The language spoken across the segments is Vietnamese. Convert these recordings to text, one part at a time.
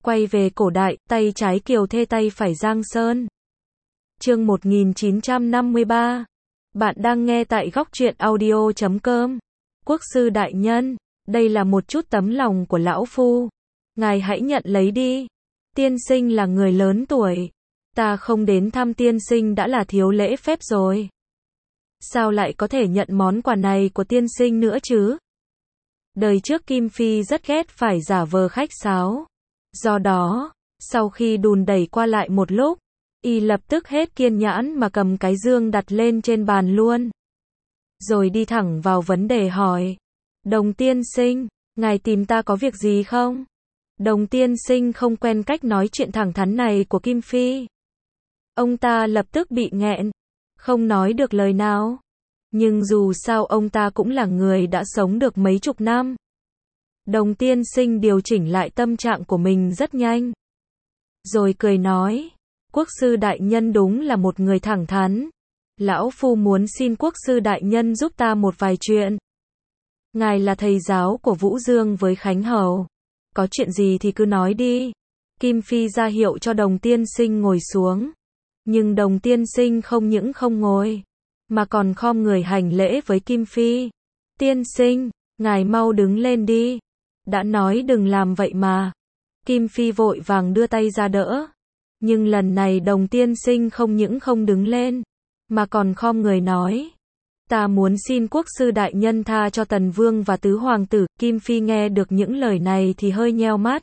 Quay về cổ đại, tay trái Kiều Thê tay phải Giang Sơn. Chương 1953. Bạn đang nghe tại góc truyện audio.com. Quốc sư đại nhân, đây là một chút tấm lòng của lão phu. Ngài hãy nhận lấy đi. Tiên sinh là người lớn tuổi. Ta không đến thăm tiên sinh đã là thiếu lễ phép rồi. Sao lại có thể nhận món quà này của tiên sinh nữa chứ? Đời trước Kim Phi rất ghét phải giả vờ khách sáo. Do đó, sau khi đùn đẩy qua lại một lúc, y lập tức hết kiên nhẫn mà cầm cái dương đặt lên trên bàn luôn. Rồi đi thẳng vào vấn đề hỏi. Đồng tiên sinh, ngài tìm ta có việc gì không? Đồng tiên sinh không quen cách nói chuyện thẳng thắn này của Kim Phi. Ông ta lập tức bị nghẹn, không nói được lời nào. Nhưng dù sao ông ta cũng là người đã sống được mấy chục năm. Đồng tiên sinh điều chỉnh lại tâm trạng của mình rất nhanh. Rồi cười nói, quốc sư đại nhân đúng là một người thẳng thắn. Lão phu muốn xin quốc sư đại nhân giúp ta một vài chuyện. Ngài là thầy giáo của Vũ Dương với Khánh Hầu. Có chuyện gì thì cứ nói đi. Kim Phi ra hiệu cho đồng tiên sinh ngồi xuống. Nhưng đồng tiên sinh không những không ngồi, mà còn khom người hành lễ với Kim Phi. Tiên sinh, ngài mau đứng lên đi. Đã nói đừng làm vậy mà. Kim Phi vội vàng đưa tay ra đỡ. Nhưng lần này đồng tiên sinh không những không đứng lên, mà còn khom người nói. Ta muốn xin quốc sư đại nhân tha cho Tần Vương và tứ hoàng tử. Kim Phi nghe được những lời này thì hơi nheo mắt.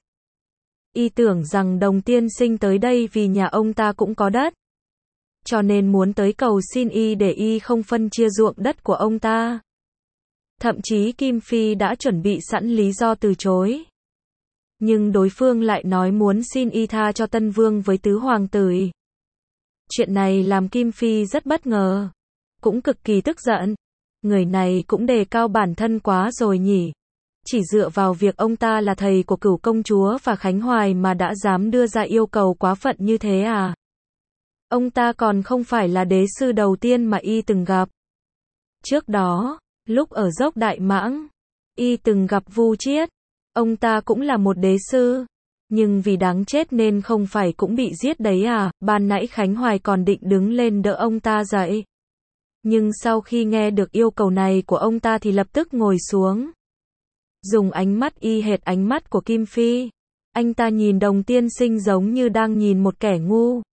Y tưởng rằng đồng tiên sinh tới đây vì nhà ông ta cũng có đất, cho nên muốn tới cầu xin y để y không phân chia ruộng đất của ông ta. Thậm chí Kim Phi đã chuẩn bị sẵn lý do từ chối. Nhưng đối phương lại nói muốn xin y tha cho Tân Vương với tứ hoàng tử. Chuyện này làm Kim Phi rất bất ngờ, cũng cực kỳ tức giận. Người này cũng đề cao bản thân quá rồi nhỉ. Chỉ dựa vào việc ông ta là thầy của Cửu công chúa và Khánh Hoài mà đã dám đưa ra yêu cầu quá phận như thế à? Ông ta còn không phải là đế sư đầu tiên mà y từng gặp. Trước đó, lúc ở dốc Đại Mãng, y từng gặp Vu Chiết. Ông ta cũng là một đế sư, nhưng vì đáng chết nên không phải cũng bị giết đấy à? Ban nãy Khánh Hoài còn định đứng lên đỡ ông ta dậy. Nhưng sau khi nghe được yêu cầu này của ông ta thì lập tức ngồi xuống. Dùng ánh mắt y hệt ánh mắt của Kim Phi. Anh ta nhìn đồng tiên sinh giống như đang nhìn một kẻ ngu.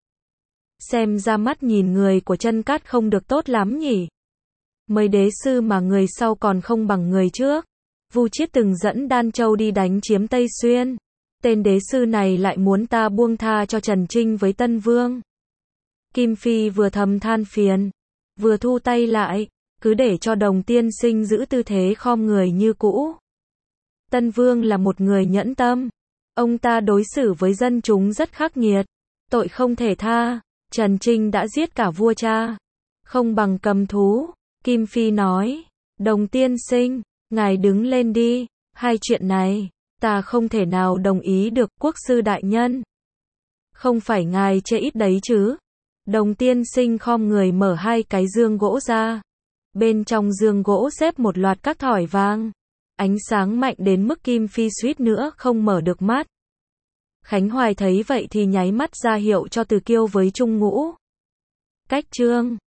Xem ra mắt nhìn người của Chân Cát không được tốt lắm nhỉ. Mấy đế sư mà người sau còn không bằng người trước. Vu Chiết từng dẫn Đan Châu đi đánh chiếm Tây Xuyên. Tên đế sư này lại muốn ta buông tha cho Trần Trinh với Tân Vương. Kim Phi vừa thầm than phiền, vừa thu tay lại, cứ để cho đồng tiên sinh giữ tư thế khom người như cũ. Tân Vương là một người nhẫn tâm. Ông ta đối xử với dân chúng rất khắc nghiệt. Tội không thể tha. Trần Trinh đã giết cả vua cha, không bằng cầm thú. Kim Phi nói, đồng tiên sinh, ngài đứng lên đi. Hai chuyện này, ta không thể nào đồng ý được. Quốc sư đại nhân, không phải ngài chê ít đấy chứ? Đồng tiên sinh khom người mở hai cái dương gỗ ra. Bên trong dương gỗ xếp một loạt các thỏi vàng. Ánh sáng mạnh đến mức Kim Phi suýt nữa không mở được mắt. Khánh Hoài thấy vậy thì nháy mắt ra hiệu cho Từ Kiêu với Trung Ngũ. Cách chương